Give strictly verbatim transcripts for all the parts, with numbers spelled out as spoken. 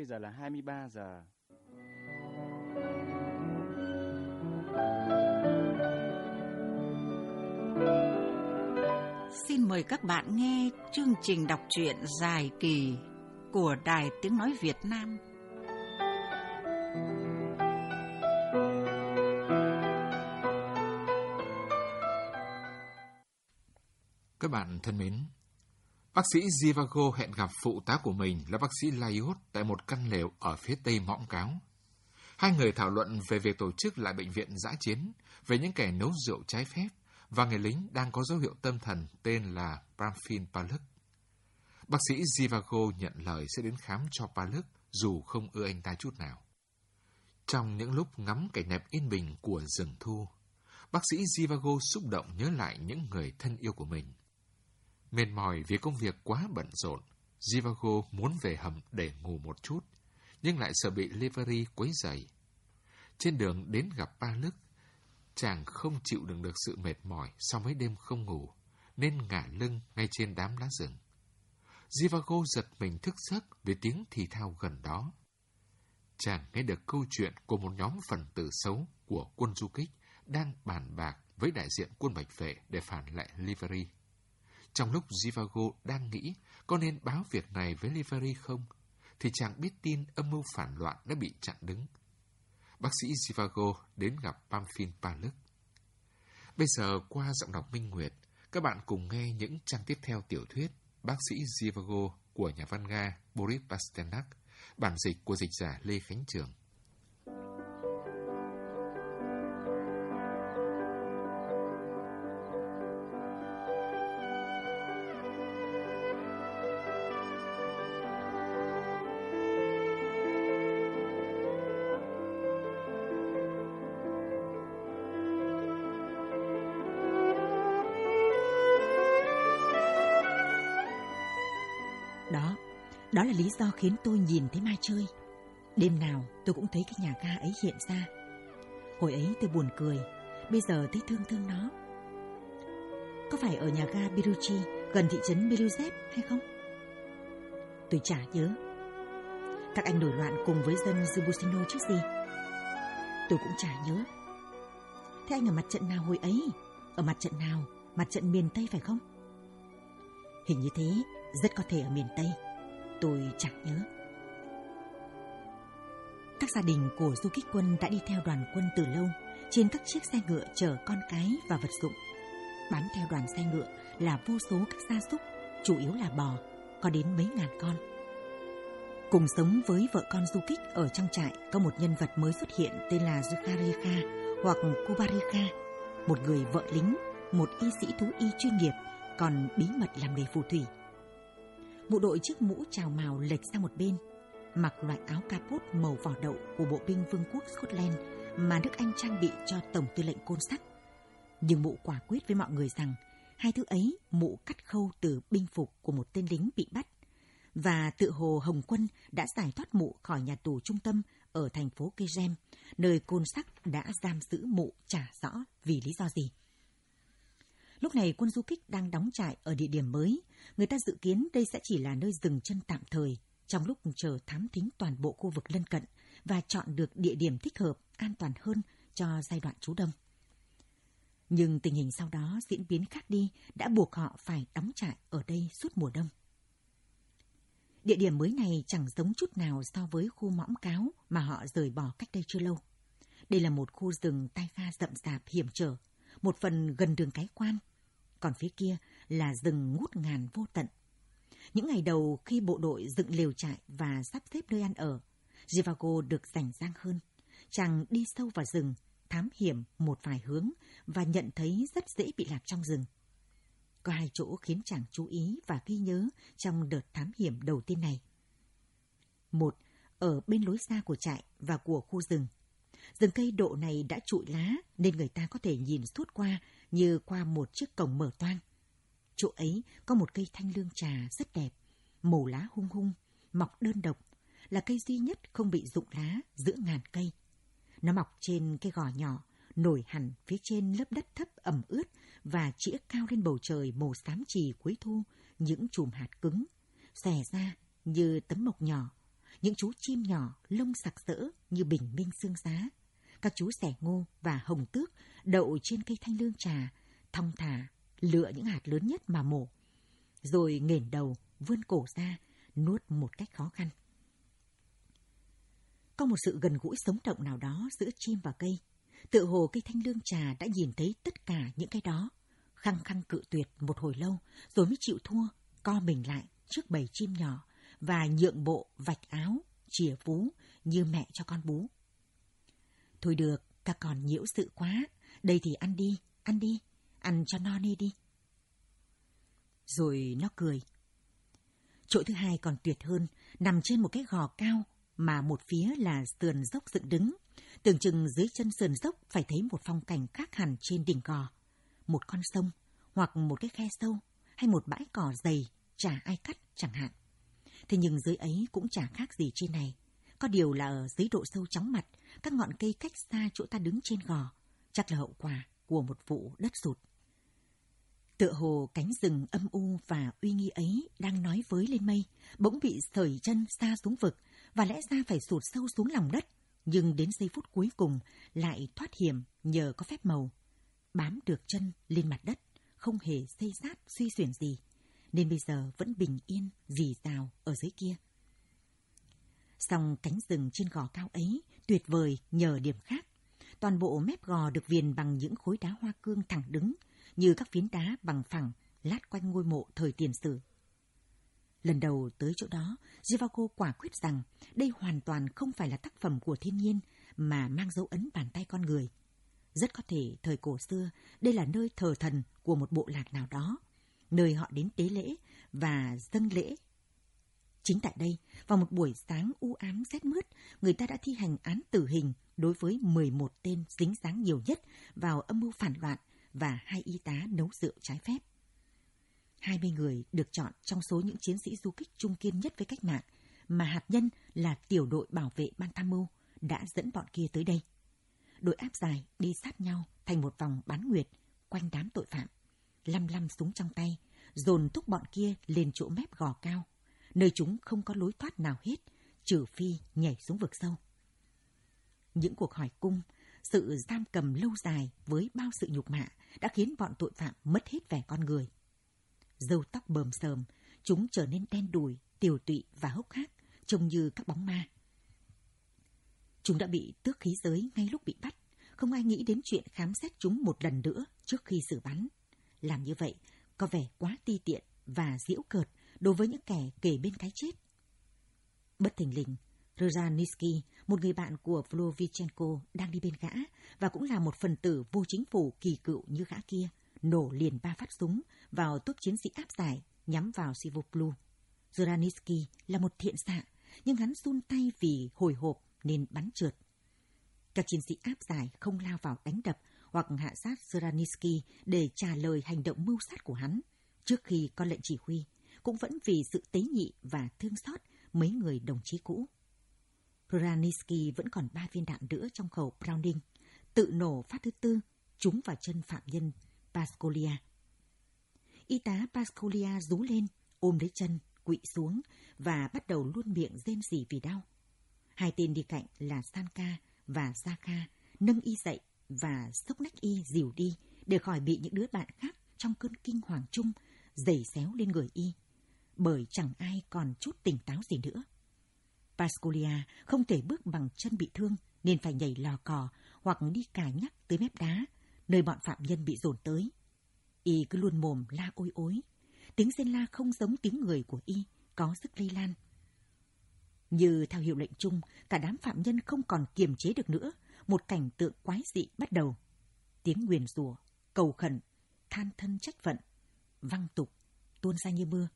bây giờ là hai mươi ba giờ. Xin mời các bạn nghe chương trình đọc truyện dài kỳ của Đài Tiếng Nói Việt Nam. Các bạn thân mến, bác sĩ Zhivago hẹn gặp phụ tá của mình là bác sĩ Laios tại một căn lều ở phía tây Mõm Cáo. Hai người thảo luận về việc tổ chức lại bệnh viện dã chiến, về những kẻ nấu rượu trái phép và người lính đang có dấu hiệu tâm thần tên là Pramphil Paluk. Bác sĩ Zhivago nhận lời sẽ đến khám cho Paluk dù không ưa anh ta chút nào. Trong những lúc ngắm cảnh đẹp yên bình của rừng thu, bác sĩ Zhivago xúc động nhớ lại những người thân yêu của mình. Mệt mỏi vì công việc quá bận rộn, Zhivago muốn về hầm để ngủ một chút, nhưng lại sợ bị Levari quấy rầy. Trên đường đến gặp Paluk, chàng không chịu đựng được sự mệt mỏi sau mấy đêm không ngủ, nên ngả lưng ngay trên đám lá rừng. Zhivago giật mình thức giấc vì tiếng thì thào gần đó. Chàng nghe được câu chuyện của một nhóm phần tử xấu của quân du kích đang bàn bạc với đại diện quân Bạch Vệ để phản lại Levari. Trong lúc Zhivago đang nghĩ có nên báo việc này với Levari không, thì chàng biết tin âm mưu phản loạn đã bị chặn đứng. Bác sĩ Zhivago đến gặp Pramphil Paluk. Bây giờ qua giọng đọc Minh Nguyệt, các bạn cùng nghe những trang tiếp theo tiểu thuyết Bác sĩ Zhivago của nhà văn Nga Boris Pasternak, bản dịch của dịch giả Lê Khánh Trường. Đó, đó là lý do khiến tôi nhìn thấy ma chơi. Đêm nào tôi cũng thấy cái nhà ga ấy hiện ra. Hồi ấy tôi buồn cười, bây giờ thấy thương thương nó. Có phải ở nhà ga Biruchi, gần thị trấn Beluzev hay không? Tôi chả nhớ. Các anh nổi loạn cùng với dân Zbusino chứ gì. Tôi cũng chả nhớ. Thế anh ở mặt trận nào hồi ấy? Ở mặt trận nào? Mặt trận miền Tây phải không? Hình như thế, rất có thể ở miền Tây. Tôi chẳng nhớ. Các gia đình của du kích quân đã đi theo đoàn quân từ lâu, trên các chiếc xe ngựa chở con cái và vật dụng. Bám theo đoàn xe ngựa là vô số các gia súc, chủ yếu là bò, có đến mấy ngàn con. Cùng sống với vợ con du kích ở trong trại có một nhân vật mới xuất hiện tên là Zukharika hoặc Kubarika, một người vợ lính, một y sĩ thú y chuyên nghiệp, còn bí mật làm nghề phù thủy. Bộ đội chiếc mũ trào màu lệch sang một bên, mặc loại áo capot màu vỏ đậu của bộ binh Vương quốc Scotland mà nước Anh trang bị cho Tổng tư lệnh Côn Sắc. Nhưng mụ quả quyết với mọi người rằng hai thứ ấy mụ cắt khâu từ binh phục của một tên lính bị bắt, và tự hồ Hồng Quân đã giải thoát mụ khỏi nhà tù trung tâm ở thành phố Kegem, nơi Côn Sắc đã giam giữ mụ chả rõ vì lý do gì. Lúc này quân du kích đang đóng trại ở địa điểm mới, người ta dự kiến đây sẽ chỉ là nơi dừng chân tạm thời, trong lúc chờ thám thính toàn bộ khu vực lân cận và chọn được địa điểm thích hợp, an toàn hơn cho giai đoạn trú đông. Nhưng tình hình sau đó diễn biến khác đi, đã buộc họ phải đóng trại ở đây suốt mùa đông. Địa điểm mới này chẳng giống chút nào so với khu Mõm Cáo mà họ rời bỏ cách đây chưa lâu. Đây là một khu rừng taiga rậm rạp hiểm trở, một phần gần đường cái quan, còn phía kia là rừng ngút ngàn vô tận. Những ngày đầu khi bộ đội dựng lều trại và sắp xếp nơi ăn ở, Zhivago được rảnh rang hơn. Chàng đi sâu vào rừng, thám hiểm một vài hướng và nhận thấy rất dễ bị lạc trong rừng. Có hai chỗ khiến chàng chú ý và ghi nhớ trong đợt thám hiểm đầu tiên này. Một, ở bên lối ra của trại và của khu rừng. Rừng cây độ này đã trụi lá nên người ta có thể nhìn suốt qua như qua một chiếc cổng mở toang. Chỗ ấy có một cây thanh lương trà rất đẹp, màu lá hung hung, mọc đơn độc, là cây duy nhất không bị rụng lá giữa ngàn cây. Nó mọc trên cái gò nhỏ, nổi hẳn phía trên lớp đất thấp ẩm ướt và chĩa cao lên bầu trời màu xám chì cuối thu những chùm hạt cứng, xòe ra như tấm mộc nhỏ, những chú chim nhỏ lông sặc sỡ như bình minh sương giá. Các chú xẻ ngô và hồng tước đậu trên cây thanh lương trà, thong thả lựa những hạt lớn nhất mà mổ, rồi nghển đầu vươn cổ ra nuốt một cách khó khăn. Có một sự gần gũi sống động nào đó giữa chim và cây. Tựa hồ cây thanh lương trà đã nhìn thấy tất cả những cái đó, khăng khăng cự tuyệt một hồi lâu, rồi mới chịu thua, co mình lại trước bầy chim nhỏ và nhượng bộ vạch áo, chìa vú như mẹ cho con bú. Thôi được, các con nhiễu sự quá, đây thì ăn đi, ăn đi, ăn cho no nê đi. Rồi nó cười. Chỗ thứ hai còn tuyệt hơn, nằm trên một cái gò cao mà một phía là sườn dốc dựng đứng. Tưởng chừng dưới chân sườn dốc phải thấy một phong cảnh khác hẳn trên đỉnh gò. Một con sông, hoặc một cái khe sâu, hay một bãi cỏ dày, chả ai cắt chẳng hạn. Thế nhưng dưới ấy cũng chả khác gì trên này. Có điều là ở dưới độ sâu chóng mặt, các ngọn cây cách xa chỗ ta đứng trên gò, chắc là hậu quả của một vụ đất sụt. Tựa hồ cánh rừng âm u và uy nghi ấy đang nói với lên mây, bỗng bị sởi chân xa xuống vực, và lẽ ra phải sụt sâu xuống lòng đất, nhưng đến giây phút cuối cùng lại thoát hiểm nhờ có phép màu, bám được chân lên mặt đất, không hề xây sát suy xuyển gì, nên bây giờ vẫn bình yên rì rào ở dưới kia. Song cánh rừng trên gò cao ấy tuyệt vời nhờ điểm khác. Toàn bộ mép gò được viền bằng những khối đá hoa cương thẳng đứng, như các phiến đá bằng phẳng lát quanh ngôi mộ thời tiền sử. Lần đầu tới chỗ đó, Zhivago quả quyết rằng đây hoàn toàn không phải là tác phẩm của thiên nhiên mà mang dấu ấn bàn tay con người. Rất có thể thời cổ xưa, đây là nơi thờ thần của một bộ lạc nào đó, nơi họ đến tế lễ và dâng lễ. Chính tại đây, vào một buổi sáng u ám rét mướt, người ta đã thi hành án tử hình đối với mười một tên dính dáng nhiều nhất vào âm mưu phản loạn và hai y tá nấu rượu trái phép. hai mươi người được chọn trong số những chiến sĩ du kích trung kiên nhất với cách mạng, mà hạt nhân là tiểu đội bảo vệ ban tham mưu đã dẫn bọn kia tới đây. Đội áp dài đi sát nhau thành một vòng bán nguyệt quanh đám tội phạm, lăm lăm súng trong tay, dồn thúc bọn kia lên chỗ mép gò cao, nơi chúng không có lối thoát nào hết, trừ phi nhảy xuống vực sâu. Những cuộc hỏi cung, sự giam cầm lâu dài với bao sự nhục mạ đã khiến bọn tội phạm mất hết vẻ con người. Râu tóc bờm sờm, chúng trở nên đen đủi, tiều tụy và hốc hác, trông như các bóng ma. Chúng đã bị tước khí giới ngay lúc bị bắt, không ai nghĩ đến chuyện khám xét chúng một lần nữa trước khi xử bắn. Làm như vậy có vẻ quá ti tiện và giễu cợt đối với những kẻ kề bên cái chết. Bất thình lình, Rozhanitsky, một người bạn của Vlovichenko đang đi bên gã và cũng là một phần tử vô chính phủ kỳ cựu như gã kia, nổ liền ba phát súng vào tốp chiến sĩ áp giải nhắm vào Sivoplu. Rozhanitsky là một thiện xạ, nhưng hắn run tay vì hồi hộp nên bắn trượt. Các chiến sĩ áp giải không lao vào đánh đập hoặc hạ sát Rozhanitsky để trả lời hành động mưu sát của hắn trước khi có lệnh chỉ huy, cũng vẫn vì sự tế nhị và thương xót mấy người đồng chí cũ. Rozhanitsky vẫn còn ba viên đạn nữa trong khẩu Browning, tự nổ phát thứ tư, trúng vào chân phạm nhân Pascolia. Y tá Pascolia rú lên, ôm lấy chân, quỵ xuống và bắt đầu luôn miệng rên rỉ vì đau. Hai tên đi cạnh là Sanka và Zaka nâng y dậy và xốc nách y dìu đi để khỏi bị những đứa bạn khác trong cơn kinh hoàng chung giày xéo lên người y, bởi chẳng ai còn chút tỉnh táo gì nữa. Pascolia không thể bước bằng chân bị thương nên phải nhảy lò cò hoặc đi cài nhắc tới mép đá, nơi bọn phạm nhân bị dồn tới. Y cứ luôn mồm la ôi ối. Tiếng rên la không giống tiếng người của y, có sức lây lan. Như theo hiệu lệnh chung, cả đám phạm nhân không còn kiềm chế được nữa. Một cảnh tượng quái dị bắt đầu. Tiếng nguyền rủa, cầu khẩn, than thân trách phận, văng tục, tuôn ra như mưa.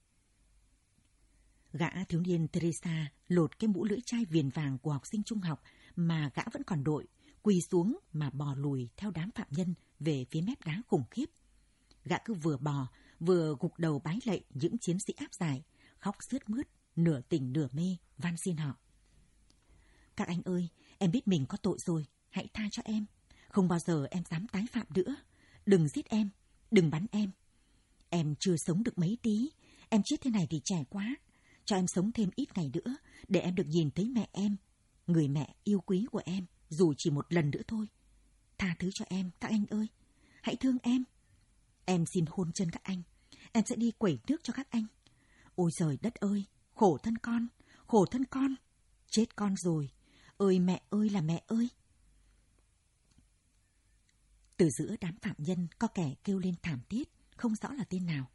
Gã thiếu niên Teresa lột cái mũ lưỡi chai viền vàng của học sinh trung học mà gã vẫn còn đội, quỳ xuống mà bò lùi theo đám phạm nhân về phía mép đá khủng khiếp. Gã cứ vừa bò, vừa gục đầu bái lạy những chiến sĩ áp giải, khóc sướt mướt, nửa tỉnh nửa mê, van xin họ. Các anh ơi, em biết mình có tội rồi, hãy tha cho em. Không bao giờ em dám tái phạm nữa. Đừng giết em, đừng bắn em. Em chưa sống được mấy tí, em chết thế này thì trẻ quá. cho em sống thêm ít ngày nữa, để em được nhìn thấy mẹ em, người mẹ yêu quý của em, dù chỉ một lần nữa thôi. Tha thứ cho em, các anh ơi. Hãy thương em. Em xin hôn chân các anh. Em sẽ đi quẩy nước cho các anh. Ôi trời đất ơi, khổ thân con, khổ thân con. Chết con rồi. Ơi mẹ ơi là mẹ ơi. Từ giữa đám phạm nhân có kẻ kêu lên thảm thiết, không rõ là tên nào.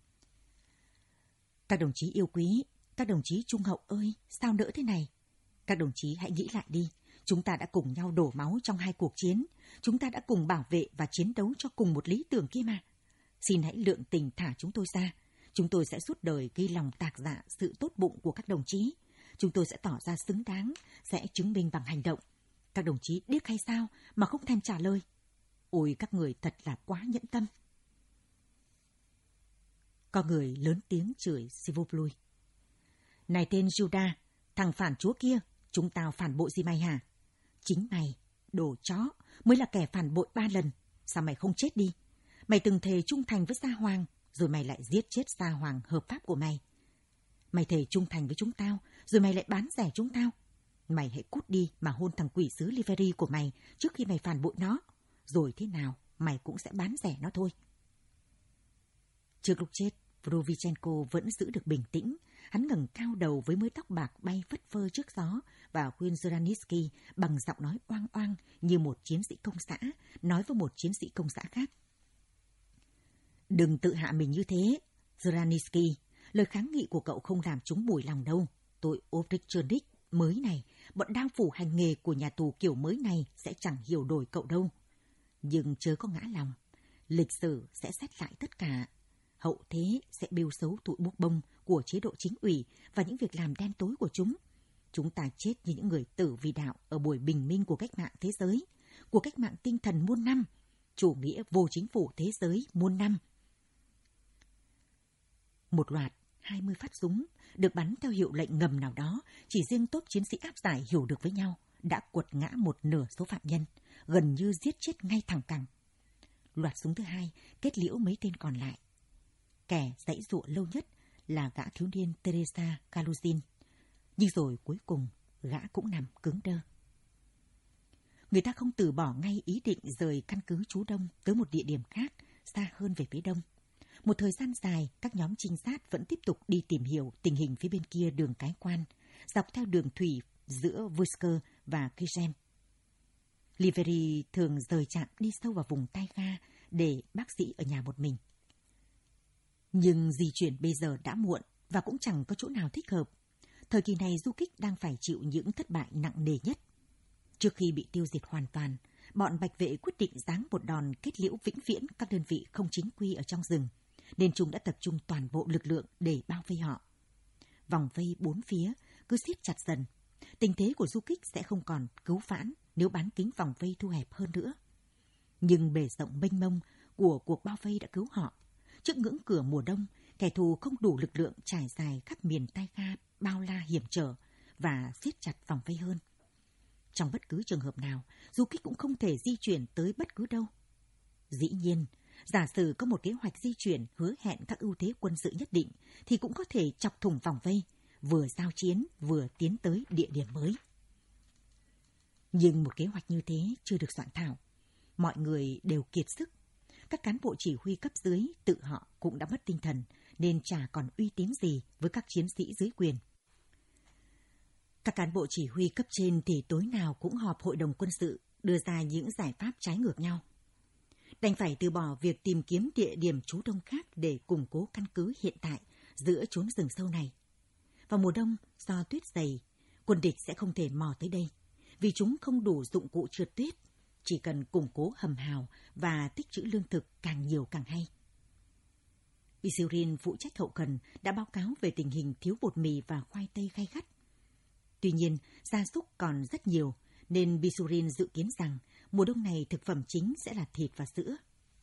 Các đồng chí yêu quý, các đồng chí trung hậu ơi, sao nỡ thế này? Các đồng chí hãy nghĩ lại đi. Chúng ta đã cùng nhau đổ máu trong hai cuộc chiến. Chúng ta đã cùng bảo vệ và chiến đấu cho cùng một lý tưởng kia mà. Xin hãy lượng tình thả chúng tôi ra. Chúng tôi sẽ suốt đời ghi lòng tạc dạ sự tốt bụng của các đồng chí. Chúng tôi sẽ tỏ ra xứng đáng, sẽ chứng minh bằng hành động. Các đồng chí điếc hay sao mà không thèm trả lời? Ôi các người thật là quá nhẫn tâm. Có người lớn tiếng chửi Sivopluy. Này tên Judas, thằng phản chúa kia, chúng tao phản bội gì mày hả? Chính mày, đồ chó, mới là kẻ phản bội ba lần. Sao mày không chết đi? Mày từng thề trung thành với Sa Hoàng, rồi mày lại giết chết Sa Hoàng hợp pháp của mày. Mày thề trung thành với chúng tao, rồi mày lại bán rẻ chúng tao. Mày hãy cút đi mà hôn thằng quỷ sứ Liveri của mày trước khi mày phản bội nó. Rồi thế nào, mày cũng sẽ bán rẻ nó thôi. Trước lúc chết, Vrovichenko vẫn giữ được bình tĩnh. Hắn ngẩng cao đầu với mớ tóc bạc bay phất phơ trước gió và khuyên Zoraninsky bằng giọng nói oang oang như một chiến sĩ công xã nói với một chiến sĩ công xã khác. Đừng tự hạ mình như thế, Zoraninsky. Lời kháng nghị của cậu không làm chúng mùi lòng đâu. Tôi Obrichonnik mới này, bọn đao phủ hành nghề của nhà tù kiểu mới này sẽ chẳng hiểu đổi cậu đâu. Nhưng chớ có ngã lòng. Lịch sử sẽ xét lại tất cả. Hậu thế sẽ bêu xấu tụi buốc bông của chế độ chính ủy và những việc làm đen tối của chúng. Chúng ta chết như những người tử vì đạo ở buổi bình minh của cách mạng thế giới, của cách mạng tinh thần muôn năm, chủ nghĩa vô chính phủ thế giới muôn năm. Một loạt hai mươi phát súng được bắn theo hiệu lệnh ngầm nào đó, chỉ riêng tốp chiến sĩ áp giải hiểu được với nhau, đã quật ngã một nửa số phạm nhân, gần như giết chết ngay thẳng cẳng. Loạt súng thứ hai kết liễu mấy tên còn lại. Kẻ giãy giụa lâu nhất là gã thiếu niên Teresa Kaluzin, nhưng rồi cuối cùng gã cũng nằm cứng đơ. Người ta không từ bỏ ngay ý định rời căn cứ trú đông tới một địa điểm khác, xa hơn về phía đông. Một thời gian dài, các nhóm trinh sát vẫn tiếp tục đi tìm hiểu tình hình phía bên kia đường cái quan, dọc theo đường thủy giữa Vuisker và Kijen. Liveri thường rời trạm đi sâu vào vùng Taiga để bác sĩ ở nhà một mình. Nhưng di chuyển bây giờ đã muộn và cũng chẳng có chỗ nào thích hợp. Thời kỳ này du kích đang phải chịu những thất bại nặng nề nhất. Trước khi bị tiêu diệt hoàn toàn, bọn bạch vệ quyết định giáng một đòn kết liễu vĩnh viễn các đơn vị không chính quy ở trong rừng, nên chúng đã tập trung toàn bộ lực lượng để bao vây họ. Vòng vây bốn phía cứ siết chặt dần. Tình thế của du kích sẽ không còn cứu vãn nếu bán kính vòng vây thu hẹp hơn nữa. Nhưng bề rộng mênh mông của cuộc bao vây đã cứu họ. Trước ngưỡng cửa mùa đông, kẻ thù không đủ lực lượng trải dài khắp miền Taiga bao la hiểm trở và siết chặt vòng vây hơn. Trong bất cứ trường hợp nào, du kích cũng không thể di chuyển tới bất cứ đâu. Dĩ nhiên, giả sử có một kế hoạch di chuyển hứa hẹn các ưu thế quân sự nhất định, thì cũng có thể chọc thủng vòng vây, vừa giao chiến vừa tiến tới địa điểm mới. Nhưng một kế hoạch như thế chưa được soạn thảo. Mọi người đều kiệt sức. Các cán bộ chỉ huy cấp dưới tự họ cũng đã mất tinh thần, nên chả còn uy tín gì với các chiến sĩ dưới quyền. Các cán bộ chỉ huy cấp trên thì tối nào cũng họp hội đồng quân sự, đưa ra những giải pháp trái ngược nhau. Đành phải từ bỏ việc tìm kiếm địa điểm trú đông khác để củng cố căn cứ hiện tại giữa chốn rừng sâu này. Vào mùa đông, do tuyết dày, quân địch sẽ không thể mò tới đây, vì chúng không đủ dụng cụ trượt tuyết, chỉ cần củng cố hầm hào và tích trữ lương thực càng nhiều càng hay. Bisurin phụ trách hậu cần đã báo cáo về tình hình thiếu bột mì và khoai tây gay gắt. Tuy nhiên, gia súc còn rất nhiều, nên Bisurin dự kiến rằng mùa đông này thực phẩm chính sẽ là thịt và sữa.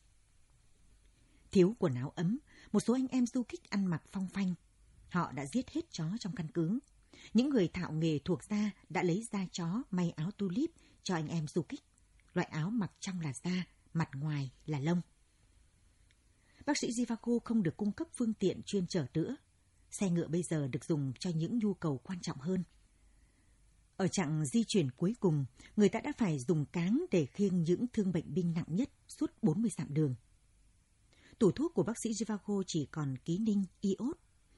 Thiếu quần áo ấm, một số anh em du kích ăn mặc phong phanh. Họ đã giết hết chó trong căn cứ. Những người thạo nghề thuộc da đã lấy da chó may áo tulip cho anh em du kích. Loại áo mặc trong là da, mặt ngoài là lông. Bác sĩ Zhivago không được cung cấp phương tiện chuyên chở nữa. Xe ngựa bây giờ được dùng cho những nhu cầu quan trọng hơn. Ở chặng di chuyển cuối cùng, người ta đã phải dùng cáng để khiêng những thương bệnh binh nặng nhất suốt bốn mươi dặm đường. Tủ thuốc của bác sĩ Zhivago chỉ còn ký ninh iốt.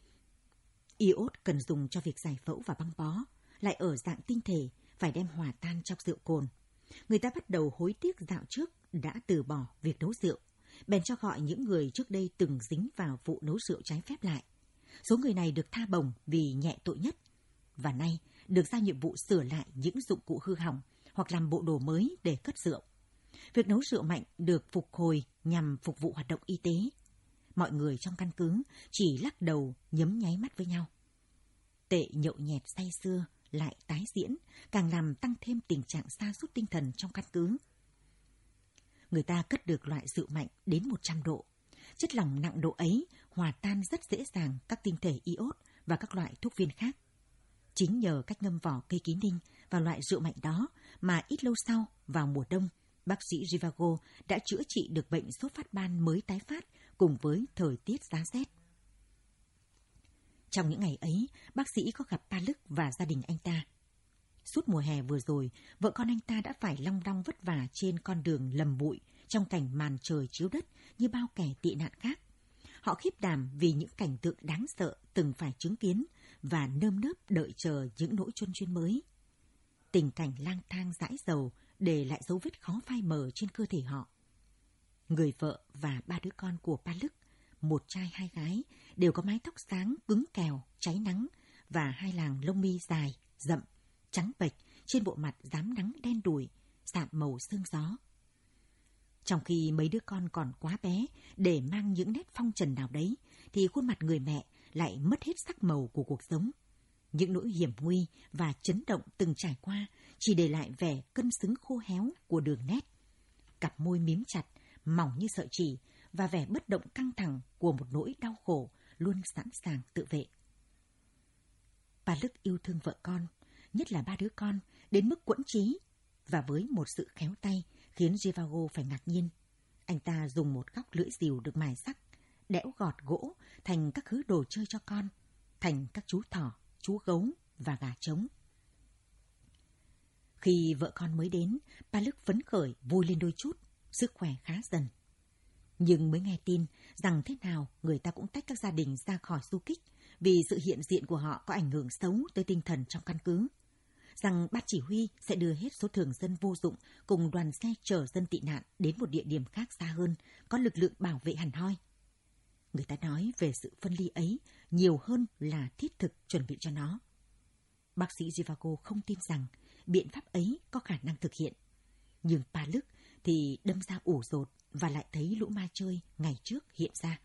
Iốt cần dùng cho việc giải phẫu và băng bó, lại ở dạng tinh thể, phải đem hòa tan trong rượu cồn. Người ta bắt đầu hối tiếc dạo trước đã từ bỏ việc nấu rượu, bèn cho gọi những người trước đây từng dính vào vụ nấu rượu trái phép lại. Số người này được tha bổng vì nhẹ tội nhất, và nay được giao nhiệm vụ sửa lại những dụng cụ hư hỏng hoặc làm bộ đồ mới để cất rượu. Việc nấu rượu mạnh được phục hồi nhằm phục vụ hoạt động y tế. Mọi người trong căn cứ chỉ lắc đầu nhấm nháy mắt với nhau. Tệ nhậu nhẹt say sưa lại tái diễn, càng làm tăng thêm tình trạng sa sút tinh thần trong căn cứ. Người ta cất được loại rượu mạnh đến một trăm độ. Chất lỏng nặng độ ấy hòa tan rất dễ dàng các tinh thể iốt và các loại thuốc viên khác. Chính nhờ cách ngâm vỏ cây ký ninh vào loại rượu mạnh đó mà ít lâu sau, vào mùa đông, bác sĩ Zhivago đã chữa trị được bệnh sốt phát ban mới tái phát cùng với thời tiết giá rét. Trong những ngày ấy, bác sĩ có gặp Paluk và gia đình anh ta. Suốt mùa hè vừa rồi, vợ con anh ta đã phải long đong vất vả trên con đường lầm bụi trong cảnh màn trời chiếu đất như bao kẻ tị nạn khác. Họ khiếp đảm vì những cảnh tượng đáng sợ từng phải chứng kiến và nơm nớp đợi chờ những nỗi chôn chuyên mới. Tình cảnh lang thang dãi dầu để lại dấu vết khó phai mờ trên cơ thể họ. Người vợ và ba đứa con của Paluk, một trai hai gái, đều có mái tóc sáng cứng kèo, cháy nắng và hai làng lông mi dài, rậm, trắng bệch trên bộ mặt rám nắng đen đủi, sạm màu sương gió. Trong khi mấy đứa con còn quá bé để mang những nét phong trần nào đấy, thì khuôn mặt người mẹ lại mất hết sắc màu của cuộc sống. Những nỗi hiểm nguy và chấn động từng trải qua chỉ để lại vẻ cân xứng khô héo của đường nét. Cặp môi mím chặt, mỏng như sợi chỉ và vẻ bất động căng thẳng của một nỗi đau khổ luôn sẵn sàng tự vệ. Paluk yêu thương vợ con, nhất là ba đứa con, đến mức quẫn trí, và với một sự khéo tay khiến Zhivago phải ngạc nhiên. Anh ta dùng một góc lưỡi rìu được mài sắc, đẽo gọt gỗ thành các thứ đồ chơi cho con, thành các chú thỏ, chú gấu và gà trống. Khi vợ con mới đến, Paluk phấn khởi vui lên đôi chút, sức khỏe khá dần. Nhưng mới nghe tin rằng thế nào người ta cũng tách các gia đình ra khỏi du kích vì sự hiện diện của họ có ảnh hưởng xấu tới tinh thần trong căn cứ. Rằng ban chỉ huy sẽ đưa hết số thường dân vô dụng cùng đoàn xe chở dân tị nạn đến một địa điểm khác xa hơn, có lực lượng bảo vệ hẳn hoi. Người ta nói về sự phân ly ấy nhiều hơn là thiết thực chuẩn bị cho nó. Bác sĩ Zhivago không tin rằng biện pháp ấy có khả năng thực hiện. Nhưng Paluk thì đâm ra ủ rột và lại thấy lũ ma chơi ngày trước hiện ra.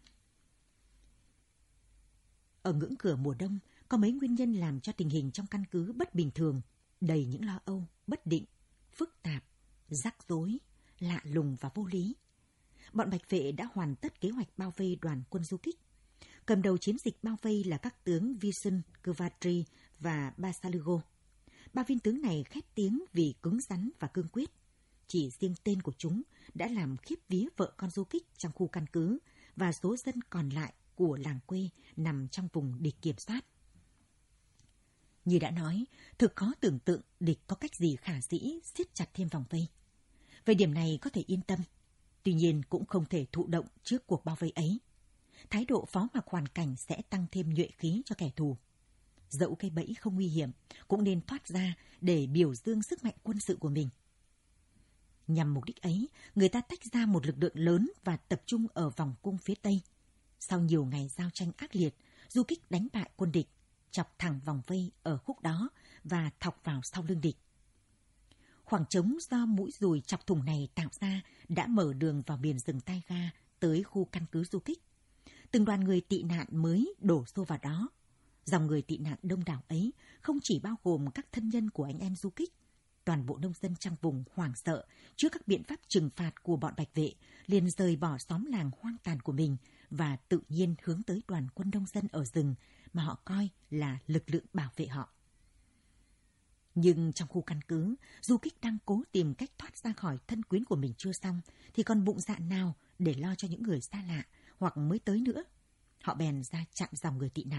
Ở ngưỡng cửa mùa đông, có mấy nguyên nhân làm cho tình hình trong căn cứ bất bình thường, đầy những lo âu, bất định, phức tạp, rắc rối, lạ lùng và vô lý. Bọn Bạch Vệ đã hoàn tất kế hoạch bao vây đoàn quân du kích. Cầm đầu chiến dịch bao vây là các tướng Vision, Kvatri và Basalugo. Ba viên tướng này khét tiếng vì cứng rắn và cương quyết. Chỉ riêng tên của chúng đã làm khiếp vía vợ con du kích trong khu căn cứ và số dân còn lại của làng quê nằm trong vùng địch kiểm soát. Như đã nói, thực khó tưởng tượng địch có cách gì khả dĩ siết chặt thêm vòng vây. Về điểm này có thể yên tâm, tuy nhiên cũng không thể thụ động trước cuộc bao vây ấy. Thái độ phó mặc hoàn cảnh sẽ tăng thêm nhuệ khí cho kẻ thù. Dẫu cây bẫy không nguy hiểm, cũng nên thoát ra để biểu dương sức mạnh quân sự của mình. Nhằm mục đích ấy, người ta tách ra một lực lượng lớn và tập trung ở vòng cung phía Tây. Sau nhiều ngày giao tranh ác liệt, du kích đánh bại quân địch, chọc thẳng vòng vây ở khúc đó và thọc vào sau lưng địch. Khoảng trống do mũi dùi chọc thủng này tạo ra đã mở đường vào biển rừng taiga tới khu căn cứ du kích. Từng đoàn người tị nạn mới đổ xô vào đó. Dòng người tị nạn đông đảo ấy không chỉ bao gồm các thân nhân của anh em du kích. Toàn bộ nông dân trong vùng hoảng sợ trước các biện pháp trừng phạt của bọn Bạch Vệ liền rời bỏ xóm làng hoang tàn của mình và tự nhiên hướng tới đoàn quân nông dân ở rừng mà họ coi là lực lượng bảo vệ họ. Nhưng trong khu căn cứ, du kích đang cố tìm cách thoát ra khỏi thân quyến của mình chưa xong, thì còn bụng dạ nào để lo cho những người xa lạ hoặc mới tới nữa. Họ bèn ra chặn dòng người tị nạn,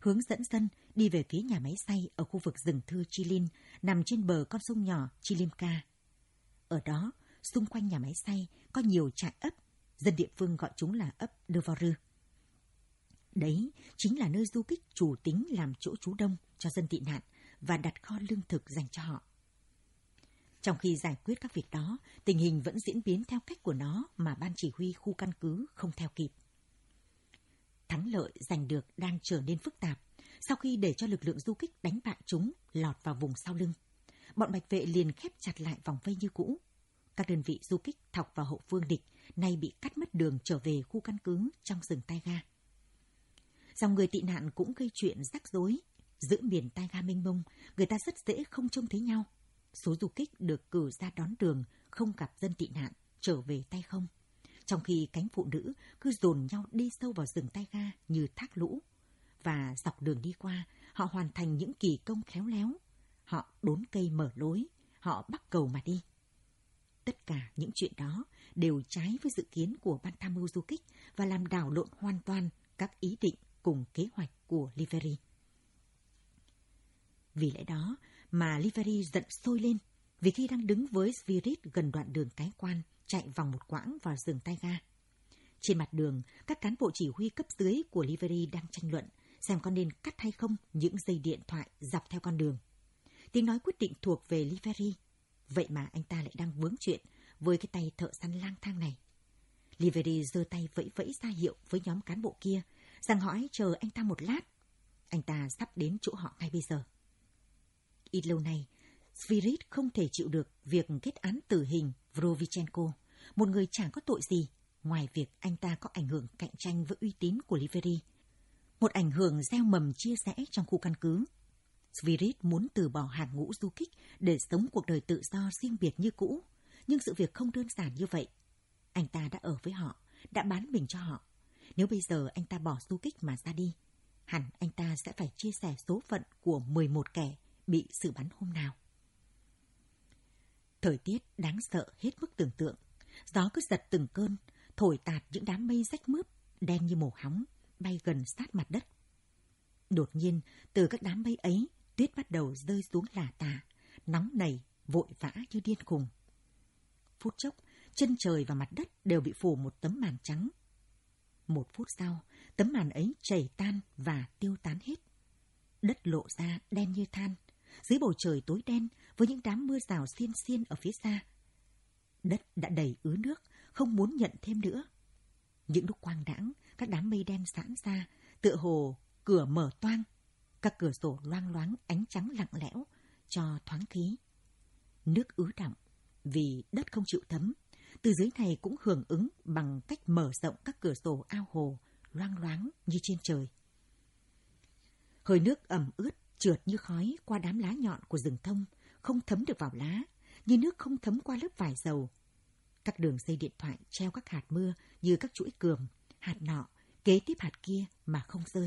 hướng dẫn dân đi về phía nhà máy xay ở khu vực rừng thưa Chilin, nằm trên bờ con sông nhỏ Chilimca. Ở đó, xung quanh nhà máy xay có nhiều trại ấp, dân địa phương gọi chúng là ấp Devoru. Đấy chính là nơi du kích chủ tính làm chỗ trú đông cho dân tị nạn và đặt kho lương thực dành cho họ. Trong khi giải quyết các việc đó, tình hình vẫn diễn biến theo cách của nó mà ban chỉ huy khu căn cứ không theo kịp. Thắng lợi giành được đang trở nên phức tạp sau khi để cho lực lượng du kích đánh bại chúng lọt vào vùng sau lưng. Bọn bạch vệ liền khép chặt lại vòng vây như cũ. Các đơn vị du kích thọc vào hậu phương địch nay bị cắt mất đường trở về khu căn cứ trong rừng taiga. Dòng người tị nạn cũng gây chuyện rắc rối. Giữa miền taiga mênh mông, người ta rất dễ không trông thấy nhau. Số du kích được cử ra đón đường không gặp dân tị nạn trở về tay không, trong khi cánh phụ nữ cứ dồn nhau đi sâu vào rừng taiga như thác lũ. Và dọc đường đi qua, họ hoàn thành những kỳ công khéo léo. Họ đốn cây mở lối, họ bắc cầu mà đi. Tất cả những chuyện đó đều trái với dự kiến của ban tham mưu du kích và làm đảo lộn hoàn toàn các ý định cùng kế hoạch của Liveri. Vì lẽ đó mà Liveri giận sôi lên, vì khi đang đứng với Svirit gần đoạn đường cái quan chạy vòng một quãng vào rừng taiga. Trên mặt đường, các cán bộ chỉ huy cấp dưới của Liveri đang tranh luận xem có nên cắt hay không những dây điện thoại dọc theo con đường. Tiếng nói quyết định thuộc về Liveri, vậy mà anh ta lại đang vướng chuyện với cái tay thợ săn lang thang này. Liveri giơ tay vẫy vẫy ra hiệu với nhóm cán bộ kia rằng họ hãy chờ anh ta một lát. Anh ta sắp đến chỗ họ ngay bây giờ. Ít lâu nay, Svirit không thể chịu được việc kết án tử hình Vrovichenko, một người chẳng có tội gì, ngoài việc anh ta có ảnh hưởng cạnh tranh với uy tín của Liveri, một ảnh hưởng gieo mầm chia rẽ trong khu căn cứ. Svirit muốn từ bỏ hàng ngũ du kích để sống cuộc đời tự do riêng biệt như cũ, nhưng sự việc không đơn giản như vậy. Anh ta đã ở với họ, đã bán mình cho họ. Nếu bây giờ anh ta bỏ du kích mà ra đi, hẳn anh ta sẽ phải chia sẻ số phận của mười một kẻ bị xử bắn hôm nào. Thời tiết đáng sợ hết mức tưởng tượng. Gió cứ giật từng cơn, thổi tạt những đám mây rách mướp, đen như màu hóng, bay gần sát mặt đất. Đột nhiên, từ các đám mây ấy, tuyết bắt đầu rơi xuống lả tả, nóng nảy, vội vã như điên khùng. Phút chốc, chân trời và mặt đất đều bị phủ một tấm màn trắng. Một phút sau, tấm màn ấy chảy tan và tiêu tán hết. Đất lộ ra đen như than, dưới bầu trời tối đen với những đám mưa rào xiên xiên ở phía xa. Đất đã đầy ứ nước, không muốn nhận thêm nữa. Những lúc quang đãng, các đám mây đen giãn ra, tựa hồ cửa mở toang. Các cửa sổ loang loáng ánh trắng lặng lẽo, cho thoáng khí. Nước ứ đọng, vì đất không chịu thấm. Từ dưới này cũng hưởng ứng bằng cách mở rộng các cửa sổ ao hồ, loang loáng như trên trời. Hơi nước ẩm ướt, trượt như khói qua đám lá nhọn của rừng thông, không thấm được vào lá, như nước không thấm qua lớp vải dầu. Các đường dây điện thoại treo các hạt mưa như các chuỗi cườm, hạt nọ, kế tiếp hạt kia mà không rơi.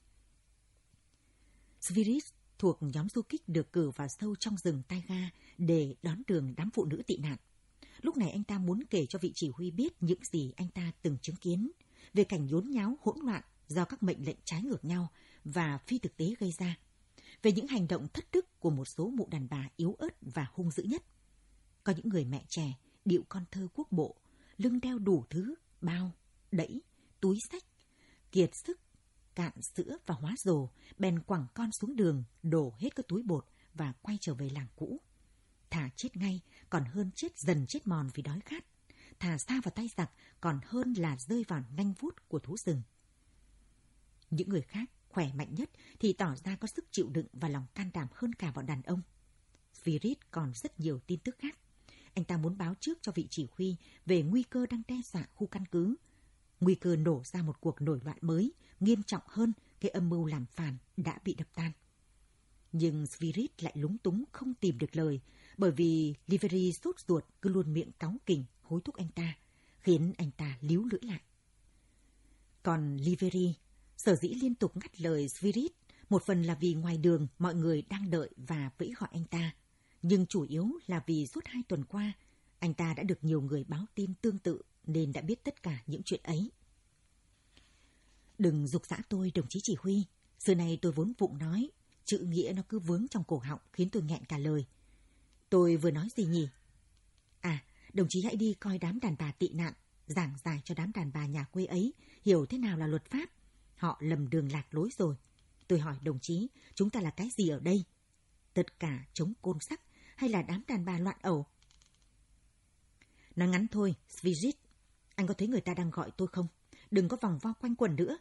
Svirit thuộc nhóm du kích được cử vào sâu trong rừng taiga để đón đường đám phụ nữ tị nạn. Lúc này anh ta muốn kể cho vị chỉ huy biết những gì anh ta từng chứng kiến, về cảnh nhốn nháo hỗn loạn do các mệnh lệnh trái ngược nhau và phi thực tế gây ra, về những hành động thất đức của một số mụ đàn bà yếu ớt và hung dữ nhất. Có những người mẹ trẻ điệu con thơ quốc bộ, lưng đeo đủ thứ, bao, đẫy, túi xách, kiệt sức, cạn sữa và hóa rồ, bèn quẳng con xuống đường, đổ hết các túi bột và quay trở về làng cũ. Thà chết ngay còn hơn chết dần chết mòn vì đói khát, thà sa vào tay giặc còn hơn là rơi vào nanh vuốt của thú rừng. Những người khác khỏe mạnh nhất thì tỏ ra có sức chịu đựng và lòng can đảm hơn cả bọn đàn ông. Svirit còn rất nhiều tin tức khác. Anh ta muốn báo trước cho vị chỉ huy về nguy cơ đang đe dọa khu căn cứ, nguy cơ nổ ra một cuộc nổi loạn mới, nghiêm trọng hơn cái âm mưu làm phản đã bị đập tan. Nhưng Svirit lại lúng túng không tìm được lời, bởi vì Liveri sốt ruột cứ luôn miệng cáu kỉnh hối thúc anh ta, khiến anh ta líu lưỡi lại. Còn Liveri sở dĩ liên tục ngắt lời Svirit, một phần là vì ngoài đường mọi người đang đợi và vẫy gọi anh ta, nhưng chủ yếu là vì suốt hai tuần qua anh ta đã được nhiều người báo tin tương tự nên đã biết tất cả những chuyện ấy. Đừng giục giã tôi, đồng chí chỉ huy, Xưa này tôi vốn vụng nói, chữ nghĩa nó cứ vướng trong cổ họng khiến tôi nghẹn cả lời. Tôi vừa nói gì nhỉ? À, đồng chí hãy đi coi đám đàn bà tị nạn, giảng giải cho đám đàn bà nhà quê ấy hiểu thế nào là luật pháp. Họ lầm đường lạc lối rồi. Tôi hỏi đồng chí, chúng ta là cái gì ở đây? Tất cả chống côn sắc hay là đám đàn bà loạn ẩu? Nói ngắn thôi, Svijit, anh có thấy người ta đang gọi tôi không? Đừng có vòng vo quanh quần nữa.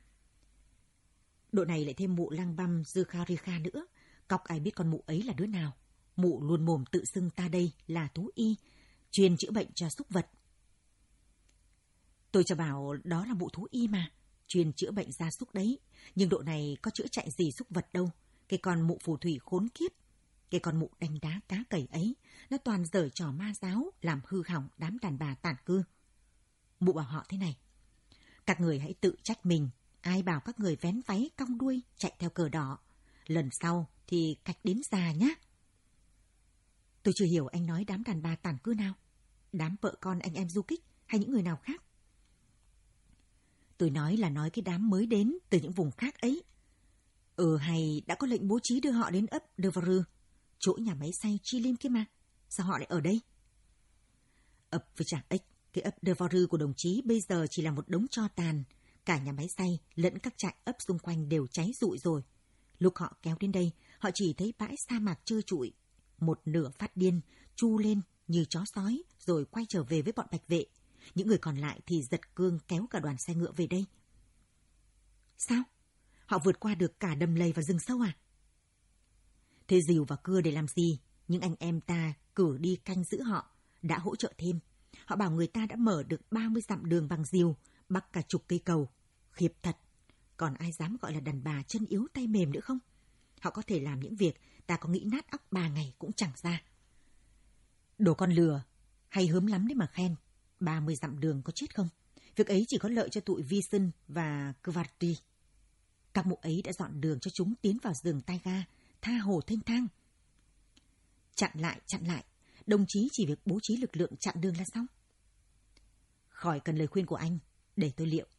Độ này lại thêm mụ lang băm Zukharika nữa. Cóc ai biết con mụ ấy là đứa nào. Mụ luôn mồm tự xưng ta đây là thú y, chuyên chữa bệnh cho súc vật. Tôi cho bảo đó là mụ thú y mà, chuyên chữa bệnh gia súc đấy. Nhưng độ này có chữa chạy gì súc vật đâu. Cái con mụ phù thủy khốn kiếp, cái con mụ đánh đá cá cầy ấy, nó toàn giở trò ma giáo làm hư hỏng đám đàn bà tản cư. Mụ bảo họ thế này: các người hãy tự trách mình. Ai bảo các người vén váy cong đuôi chạy theo cờ đỏ. Lần sau thì cạch đến già nhá. Tôi chưa hiểu anh nói đám đàn bà tản cư nào. Đám vợ con anh em du kích hay những người nào khác? Tôi nói là nói cái đám mới đến từ những vùng khác ấy. Ừ, hay đã có lệnh bố trí đưa họ đến ấp Devaru, chỗ nhà máy xay chi lim kia mà. Sao họ lại ở đây? Ấp với chả ếch, cái ấp Devaru của đồng chí bây giờ chỉ là một đống tro tàn. Cả nhà máy xay lẫn các trại ấp xung quanh đều cháy rụi rồi. Lúc họ kéo đến đây, họ chỉ thấy bãi sa mạc trơ trụi. Một nửa phát điên, chu lên như chó sói rồi quay trở về với bọn bạch vệ. Những người còn lại thì giật cương kéo cả đoàn xe ngựa về đây. Sao? Họ vượt qua được cả đầm lầy và rừng sâu à? Thế rìu và cưa để làm gì? Nhưng anh em ta cử đi canh giữ họ, đã hỗ trợ thêm. Họ bảo người ta đã mở được ba mươi dặm đường bằng rìu, bắc cả chục cây cầu. Khiếp thật. Còn ai dám gọi là đàn bà chân yếu tay mềm nữa không? Họ có thể làm những việc ta có nghĩ nát óc ba ngày cũng chẳng ra. Đồ con lừa, hay hớm lắm đấy mà khen. ba mươi dặm đường có chết không? Việc ấy chỉ có lợi cho tụi Vision và Kvarty. Các mụ ấy đã dọn đường cho chúng tiến vào rừng taiga, tha hồ thênh thang. Chặn lại, chặn lại. Đồng chí chỉ việc bố trí lực lượng chặn đường là xong. Khỏi cần lời khuyên của anh, để tôi liệu.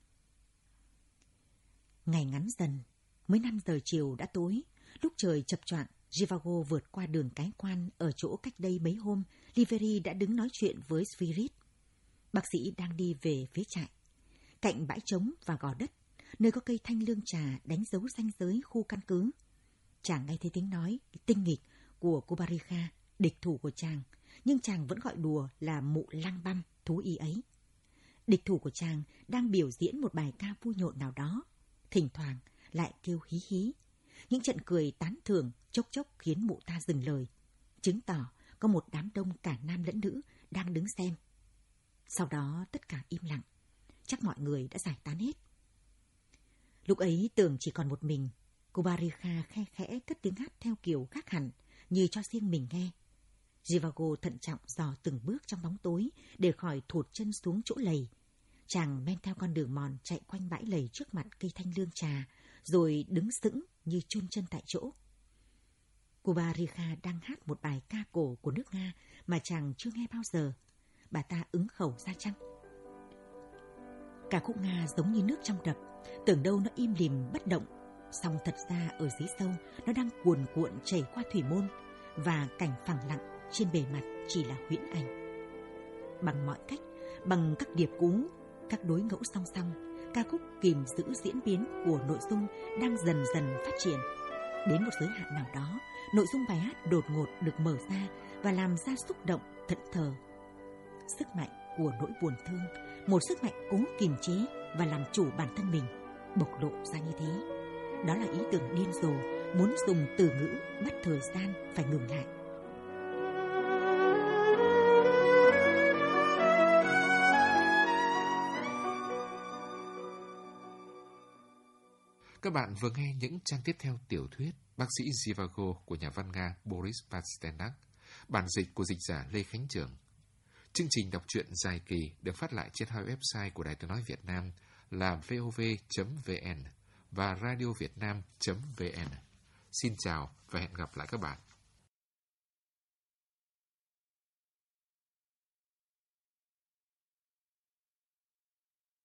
Ngày ngắn dần, mới năm giờ chiều đã tối. Lúc trời chập choạng, Zhivago vượt qua đường cái quan ở chỗ cách đây mấy hôm. Liveri đã đứng nói chuyện với Spirit. Bác sĩ đang đi về phía trại. Cạnh bãi trống và gò đất, nơi có cây thanh lương trà đánh dấu ranh giới khu căn cứ. Chàng nghe thấy tiếng nói tinh nghịch của cô Barikha, địch thủ của chàng, nhưng chàng vẫn gọi đùa là mụ lang băm thú y ấy. Địch thủ của chàng đang biểu diễn một bài ca vui nhộn nào đó, thỉnh thoảng lại kêu hí hí. Những trận cười tán thưởng chốc chốc khiến mụ ta dừng lời, chứng tỏ có một đám đông cả nam lẫn nữ đang đứng xem. Sau đó tất cả im lặng, chắc mọi người đã giải tán hết. Lúc ấy tưởng chỉ còn một mình, cô Barikha khe khẽ cất tiếng hát theo kiểu khác hẳn, như cho riêng mình nghe. Zhivago thận trọng dò từng bước trong bóng tối để khỏi thụt chân xuống chỗ lầy. Chàng men theo con đường mòn chạy quanh bãi lầy trước mặt cây thanh lương trà, rồi đứng sững như chôn chân tại chỗ. Cô Barikha đang hát một bài ca cổ của nước Nga mà chàng chưa nghe bao giờ. Bà ta ứng khẩu ra chăng? Ca khúc Nga giống như nước trong đập, tưởng đâu nó im lìm bất động, song thật ra ở dưới sâu nó đang cuồn cuộn chảy qua thủy môn, và cảnh phẳng lặng trên bề mặt chỉ là huyễn ảnh. Bằng mọi cách, bằng các điệp cú, các đối ngẫu song song, ca khúc kìm giữ diễn biến của nội dung đang dần dần phát triển. Đến một giới hạn nào đó, nội dung bài hát đột ngột được mở ra và làm ra xúc động thẫn thờ. Sức mạnh của nỗi buồn thương, một sức mạnh cố kiềm chế và làm chủ bản thân mình, bộc lộ ra như thế. Đó là ý tưởng điên rồ, muốn dùng từ ngữ bắt thời gian phải ngừng lại. Các bạn vừa nghe những trang tiếp theo tiểu thuyết Bác sĩ Zhivago của nhà văn Nga Boris Pasternak, bản dịch của dịch giả Lê Khánh Trường. Chương trình đọc truyện dài kỳ được phát lại trên hai website của Đài Tiếng nói Việt Nam là vov chấm vn và radiovietnam chấm vn. Xin chào và hẹn gặp lại các bạn.